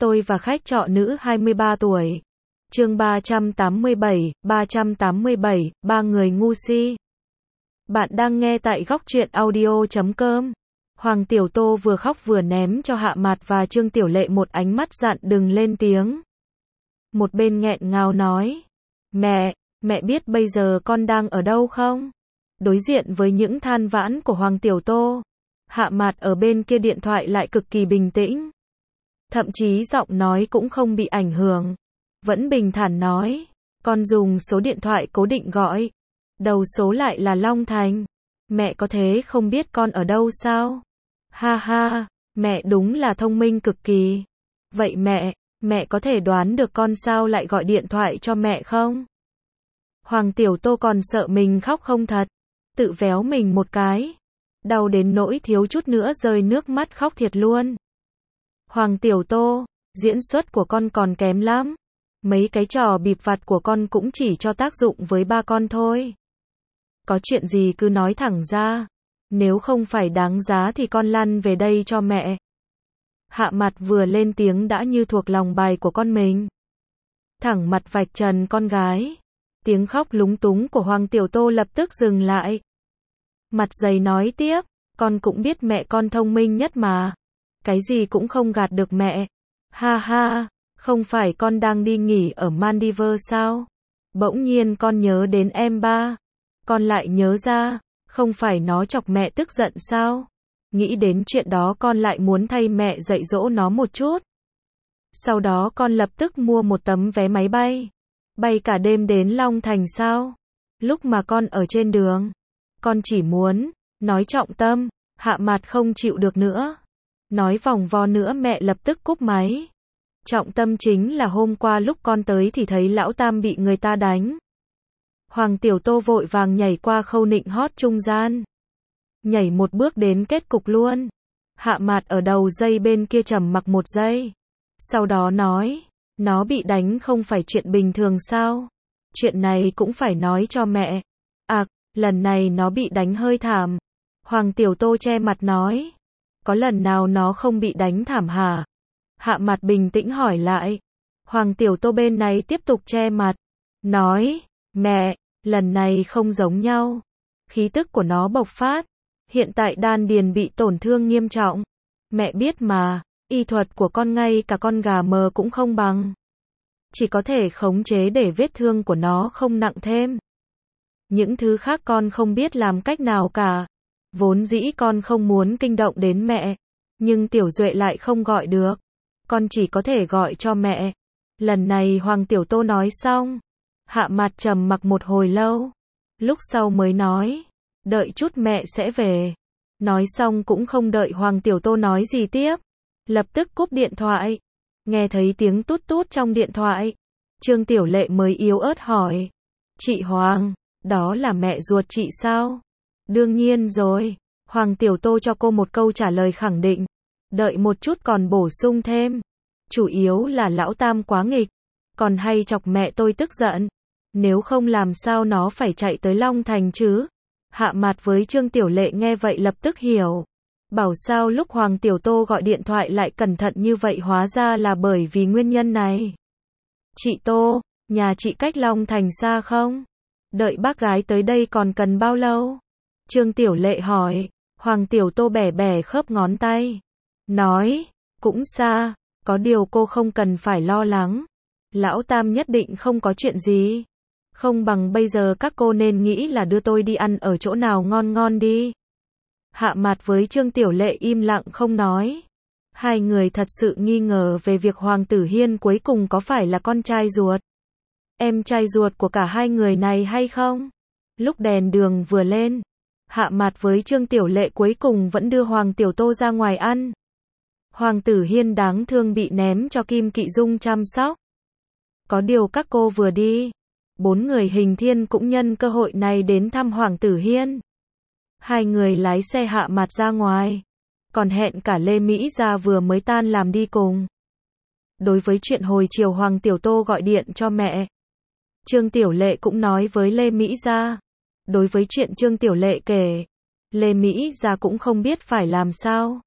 Tôi và khách trọ nữ 23 tuổi. Chương 387, ba người ngu si. Bạn đang nghe tại Góc Truyện Audio.com. Hoàng Tiểu Tô vừa khóc vừa ném cho Hạ Mạt và Trương Tiểu Lệ một ánh mắt dặn đừng lên tiếng. Một bên nghẹn ngào nói, mẹ biết bây giờ con đang ở đâu không? Đối diện với những than vãn của Hoàng Tiểu Tô, Hạ Mạt ở bên kia điện thoại lại cực kỳ bình tĩnh. Thậm chí giọng nói cũng không bị ảnh hưởng. Vẫn bình thản nói, con dùng số điện thoại cố định gọi. Đầu số lại là Long Thành. Mẹ có thế không biết con ở đâu sao? Ha ha, mẹ đúng là thông minh cực kỳ. Vậy mẹ có thể đoán được con sao lại gọi điện thoại cho mẹ không? Hoàng Tiểu Tô còn sợ mình khóc không thật. Tự véo mình một cái. Đau đến nỗi thiếu chút nữa rơi nước mắt khóc thiệt luôn. Hoàng Tiểu Tô, diễn xuất của con còn kém lắm. Mấy cái trò bịp vặt của con cũng chỉ cho tác dụng với ba con thôi. Có chuyện gì cứ nói thẳng ra. Nếu không phải đáng giá thì con lăn về đây cho mẹ. Hạ Mạt vừa lên tiếng đã như thuộc lòng bài của con mình. Thẳng mặt vạch trần con gái. Tiếng khóc lúng túng của Hoàng Tiểu Tô lập tức dừng lại. Mặt dày nói tiếp, con cũng biết mẹ con thông minh nhất mà. Cái gì cũng không gạt được mẹ. Ha ha, không phải con đang đi nghỉ ở Maldives sao? Bỗng nhiên con nhớ đến em ba. Con lại nhớ ra, không phải nó chọc mẹ tức giận sao? Nghĩ đến chuyện đó con lại muốn thay mẹ dạy dỗ nó một chút. Sau đó con lập tức mua một tấm vé máy bay. Bay cả đêm đến Long Thành sao? Lúc mà con ở trên đường, con chỉ muốn nói trọng tâm. Hạ Mạt không chịu được nữa. Nói vòng vo nữa mẹ lập tức cúp máy. Trọng tâm chính là hôm qua lúc con tới thì thấy lão Tam bị người ta đánh. Hoàng Tiểu Tô vội vàng nhảy qua khâu nịnh hót trung gian. Nhảy một bước đến kết cục luôn. Hạ Mạt ở đầu dây bên kia trầm mặc một giây. Sau đó nói, nó bị đánh không phải chuyện bình thường sao? Chuyện này cũng phải nói cho mẹ. À, lần này nó bị đánh hơi thảm. Hoàng Tiểu Tô che mặt nói. Có lần nào nó không bị đánh thảm hả? Hạ Mạt bình tĩnh hỏi lại. Hoàng Tiểu Tô bên này tiếp tục che mặt. Nói, mẹ, lần này không giống nhau. Khí tức của nó bộc phát. Hiện tại đan điền bị tổn thương nghiêm trọng. Mẹ biết mà, y thuật của con ngay cả con gà mờ cũng không bằng. Chỉ có thể khống chế để vết thương của nó không nặng thêm. Những thứ khác con không biết làm cách nào cả. Vốn dĩ con không muốn kinh động đến mẹ. Nhưng Tiểu Duệ lại không gọi được. Con chỉ có thể gọi cho mẹ. Lần này Hoàng Tiểu Tô nói xong. Hạ Mạt trầm mặc một hồi lâu. Lúc sau mới nói. Đợi chút mẹ sẽ về. Nói xong cũng không đợi Hoàng Tiểu Tô nói gì tiếp. Lập tức cúp điện thoại. Nghe thấy tiếng tút tút trong điện thoại. Trương Tiểu Lệ mới yếu ớt hỏi. Chị Hoàng, đó là mẹ ruột chị sao? Đương nhiên rồi. Hoàng Tiểu Tô cho cô một câu trả lời khẳng định. Đợi một chút còn bổ sung thêm. Chủ yếu là lão Tam quá nghịch. Còn hay chọc mẹ tôi tức giận. Nếu không làm sao nó phải chạy tới Long Thành chứ? Hạ Mạt với Trương Tiểu Lệ nghe vậy lập tức hiểu. Bảo sao lúc Hoàng Tiểu Tô gọi điện thoại lại cẩn thận như vậy hóa ra là bởi vì nguyên nhân này. Chị Tô, nhà chị cách Long Thành xa không? Đợi bác gái tới đây còn cần bao lâu? Trương Tiểu Lệ hỏi. Hoàng Tiểu Tô bẻ bẻ khớp ngón tay. Nói, cũng xa, có điều cô không cần phải lo lắng. Lão Tam nhất định không có chuyện gì. Không bằng bây giờ các cô nên nghĩ là đưa tôi đi ăn ở chỗ nào ngon ngon đi. Hạ Mạt với Trương Tiểu Lệ im lặng không nói. Hai người thật sự nghi ngờ về việc Hoàng Tử Hiên cuối cùng có phải là con trai ruột. Em trai ruột của cả hai người này hay không? Lúc đèn đường vừa lên. Hạ Mạt với Trương Tiểu Lệ cuối cùng vẫn đưa Hoàng Tiểu Tô ra ngoài ăn. Hoàng Tử Hiên đáng thương bị ném cho Kim Kỵ Dung chăm sóc. Có điều các cô vừa đi. Bốn người Hình Thiên cũng nhân cơ hội này đến thăm Hoàng Tử Hiên. Hai người lái xe Hạ Mạt ra ngoài. Còn hẹn cả Lê Mỹ Gia vừa mới tan làm đi cùng. Đối với chuyện hồi chiều Hoàng Tiểu Tô gọi điện cho mẹ. Trương Tiểu Lệ cũng nói với Lê Mỹ Gia. Đối với chuyện Trương Tiểu Lệ kể. Lê Mỹ Gia cũng không biết phải làm sao.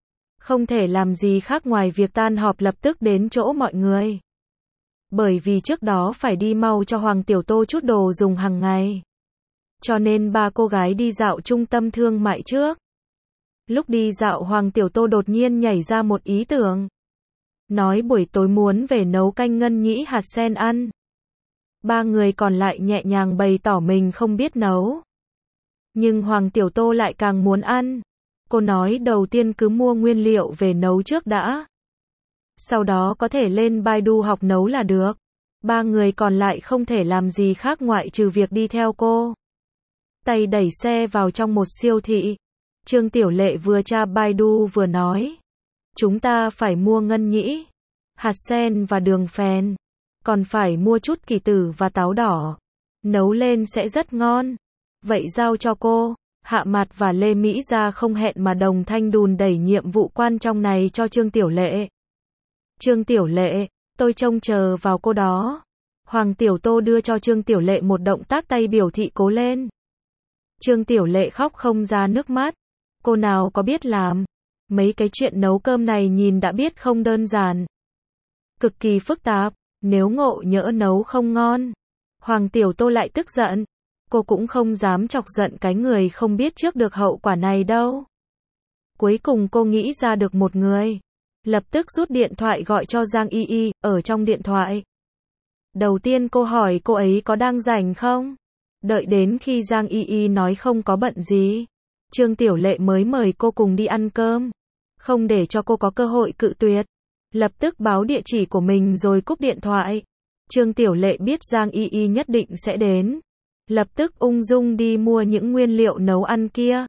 Không thể làm gì khác ngoài việc tan họp lập tức đến chỗ mọi người. Bởi vì trước đó phải đi mau cho Hoàng Tiểu Tô chút đồ dùng hàng ngày. Cho nên ba cô gái đi dạo trung tâm thương mại trước. Lúc đi dạo Hoàng Tiểu Tô đột nhiên nhảy ra một ý tưởng. Nói buổi tối muốn về nấu canh ngân nhĩ hạt sen ăn. Ba người còn lại nhẹ nhàng bày tỏ mình không biết nấu. Nhưng Hoàng Tiểu Tô lại càng muốn ăn. Cô nói đầu tiên cứ mua nguyên liệu về nấu trước đã. Sau đó có thể lên Baidu học nấu là được. Ba người còn lại không thể làm gì khác ngoại trừ việc đi theo cô. Tay đẩy xe vào trong một siêu thị. Trương Tiểu Lệ vừa tra Baidu vừa nói. Chúng ta phải mua ngân nhĩ, hạt sen và đường phèn. Còn phải mua chút kỳ tử và táo đỏ. Nấu lên sẽ rất ngon. Vậy giao cho cô. Hạ Mạt và Lê Mỹ Gia không hẹn mà đồng thanh đùn đẩy nhiệm vụ quan trọng này cho Trương Tiểu Lệ. Trương Tiểu Lệ, tôi trông chờ vào cô đó. Hoàng Tiểu Tô đưa cho Trương Tiểu Lệ một động tác tay biểu thị cố lên. Trương Tiểu Lệ khóc không ra nước mắt. Cô nào có biết làm. Mấy cái chuyện nấu cơm này nhìn đã biết không đơn giản. Cực kỳ phức tạp. Nếu ngộ nhỡ nấu không ngon. Hoàng Tiểu Tô lại tức giận. Cô cũng không dám chọc giận cái người không biết trước được hậu quả này đâu. Cuối cùng cô nghĩ ra được một người. Lập tức rút điện thoại gọi cho Giang Y Y, ở trong điện thoại. Đầu tiên cô hỏi cô ấy có đang rảnh không? Đợi đến khi Giang Y Y nói không có bận gì. Trương Tiểu Lệ mới mời cô cùng đi ăn cơm. Không để cho cô có cơ hội cự tuyệt. Lập tức báo địa chỉ của mình rồi cúp điện thoại. Trương Tiểu Lệ biết Giang Y Y nhất định sẽ đến. Lập tức ung dung đi mua những nguyên liệu nấu ăn kia.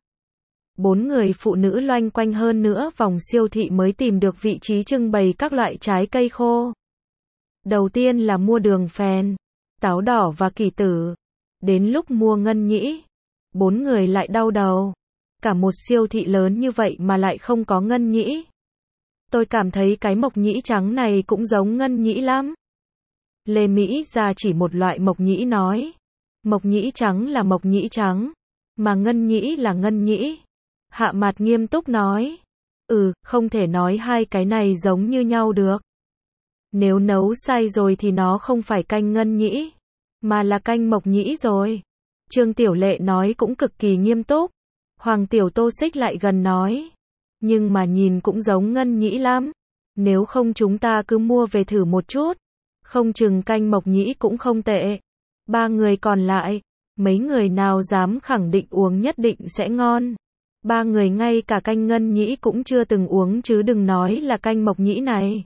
4 người phụ nữ loanh quanh hơn nữa vòng siêu thị mới tìm được vị trí trưng bày các loại trái cây khô. Đầu tiên là mua đường phèn, táo đỏ và kỳ tử. Đến lúc mua ngân nhĩ, 4 người lại đau đầu. Cả một siêu thị lớn như vậy mà lại không có ngân nhĩ. Tôi cảm thấy cái mộc nhĩ trắng này cũng giống ngân nhĩ lắm. Lê Mỹ Gia chỉ một loại mộc nhĩ nói. Mộc nhĩ trắng là mộc nhĩ trắng, mà ngân nhĩ là ngân nhĩ. Hạ Mạt nghiêm túc nói. Không thể nói hai cái này giống như nhau được. Nếu nấu sai rồi thì nó không phải canh ngân nhĩ, mà là canh mộc nhĩ rồi. Trương Tiểu Lệ nói cũng cực kỳ nghiêm túc. Hoàng Tiểu Tô xích lại gần nói. Nhưng mà nhìn cũng giống ngân nhĩ lắm. Nếu không chúng ta cứ mua về thử một chút. Không chừng canh mộc nhĩ cũng không tệ. Ba người còn lại, mấy người nào dám khẳng định uống nhất định sẽ ngon. Ba người ngay cả canh ngân nhĩ cũng chưa từng uống chứ đừng nói là canh mộc nhĩ này.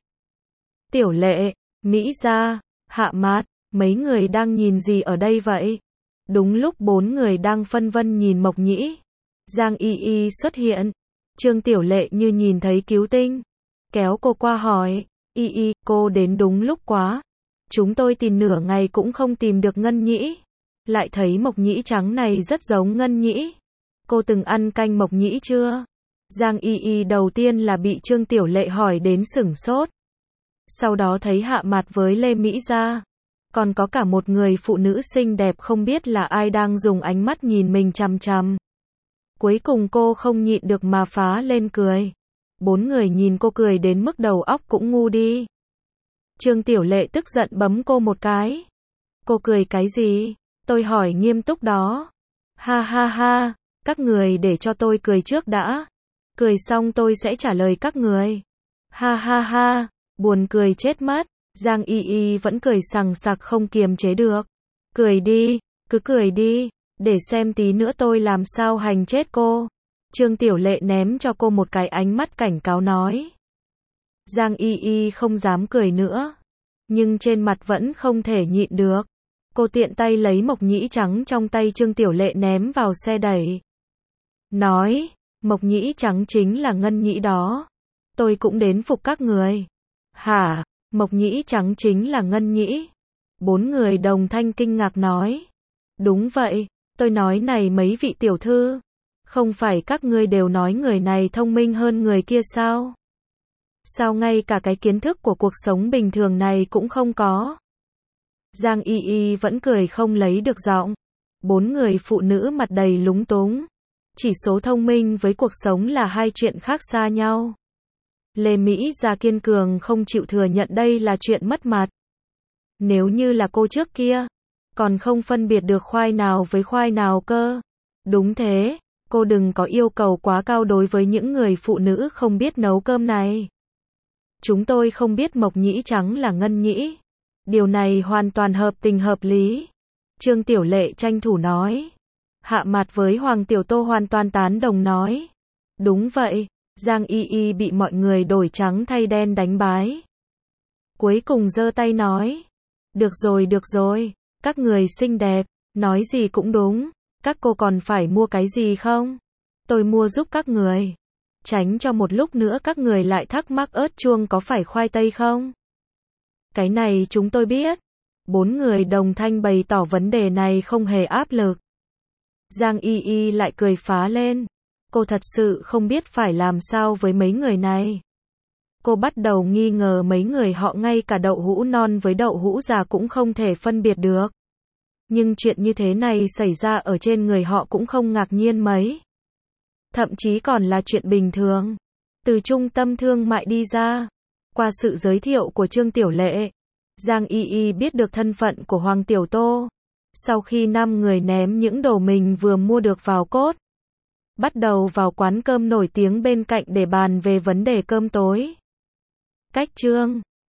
Tiểu Lệ, Mỹ Gia, Hạ Mạt, mấy người đang nhìn gì ở đây vậy? Đúng lúc 4 người đang phân vân nhìn mộc nhĩ. Giang Y Y xuất hiện. Trương Tiểu Lệ như nhìn thấy cứu tinh. Kéo cô qua hỏi. Y Y, cô đến đúng lúc quá. Chúng tôi tìm nửa ngày cũng không tìm được ngân nhĩ. Lại thấy mộc nhĩ trắng này rất giống ngân nhĩ. Cô từng ăn canh mộc nhĩ chưa? Giang Y Y đầu tiên là bị Trương Tiểu Lệ hỏi đến sửng sốt. Sau đó thấy Hạ Mạt với Lê Mỹ Gia. Còn có cả một người phụ nữ xinh đẹp không biết là ai đang dùng ánh mắt nhìn mình chằm chằm. Cuối cùng cô không nhịn được mà phá lên cười. 4 người nhìn cô cười đến mức đầu óc cũng ngu đi. Trương Tiểu Lệ tức giận bấm cô một cái. Cô cười cái gì? Tôi hỏi nghiêm túc đó. Ha ha ha, các người để cho tôi cười trước đã. Cười xong tôi sẽ trả lời các người. Ha ha ha, buồn cười chết mất. Giang Y Y vẫn cười sằng sặc không kiềm chế được. Cười đi, cứ cười đi, để xem tí nữa tôi làm sao hành chết cô. Trương Tiểu Lệ ném cho cô một cái ánh mắt cảnh cáo nói. Giang Y Y không dám cười nữa, nhưng trên mặt vẫn không thể nhịn được. Cô tiện tay lấy mộc nhĩ trắng trong tay Trương Tiểu Lệ ném vào xe đẩy. Nói, mộc nhĩ trắng chính là ngân nhĩ đó. Tôi cũng đến phục các người. Hả, mộc nhĩ trắng chính là ngân nhĩ? 4 người đồng thanh kinh ngạc nói. Đúng vậy, tôi nói này mấy vị tiểu thư. Không phải các ngươi đều nói người này thông minh hơn người kia sao? Sao ngay cả cái kiến thức của cuộc sống bình thường này cũng không có? Giang Y Y vẫn cười không lấy được giọng. 4 người phụ nữ mặt đầy lúng túng. Chỉ số thông minh với cuộc sống là hai chuyện khác xa nhau. Lê Mỹ Gia kiên cường không chịu thừa nhận đây là chuyện mất mặt. Nếu như là cô trước kia, còn không phân biệt được khoai nào với khoai nào cơ. Đúng thế, cô đừng có yêu cầu quá cao đối với những người phụ nữ không biết nấu cơm này. Chúng tôi không biết mộc nhĩ trắng là ngân nhĩ. Điều này hoàn toàn hợp tình hợp lý. Trương Tiểu Lệ tranh thủ nói. Hạ mặt với Hoàng Tiểu Tô hoàn toàn tán đồng nói. Đúng vậy, Giang Y Y bị mọi người đổi trắng thay đen đánh bái. Cuối cùng giơ tay nói. Được rồi, các người xinh đẹp, nói gì cũng đúng. Các cô còn phải mua cái gì không? Tôi mua giúp các người. Tránh cho một lúc nữa các người lại thắc mắc ớt chuông có phải khoai tây không? Cái này chúng tôi biết. 4 người đồng thanh bày tỏ vấn đề này không hề áp lực. Giang Y Y lại cười phá lên. Cô thật sự không biết phải làm sao với mấy người này. Cô bắt đầu nghi ngờ mấy người họ ngay cả đậu hũ non với đậu hũ già cũng không thể phân biệt được. Nhưng chuyện như thế này xảy ra ở trên người họ cũng không ngạc nhiên mấy. Thậm chí còn là chuyện bình thường. Từ trung tâm thương mại đi ra, qua sự giới thiệu của Trương Tiểu Lệ, Giang Y Y biết được thân phận của Hoàng Tiểu Tô. Sau khi 5 người ném những đồ mình vừa mua được vào cốt, bắt đầu vào quán cơm nổi tiếng bên cạnh để bàn về vấn đề cơm tối. Cách Trương